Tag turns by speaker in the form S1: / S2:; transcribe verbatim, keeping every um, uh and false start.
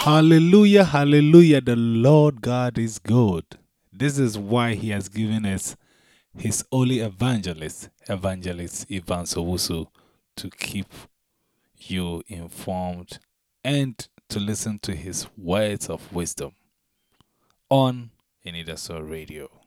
S1: Hallelujah, hallelujah. The Lord God is good. This is why He has given us His holy evangelist, Evangelist Ivan Sowusu, to keep you informed and to listen to His words of wisdom on Inidaso Radio.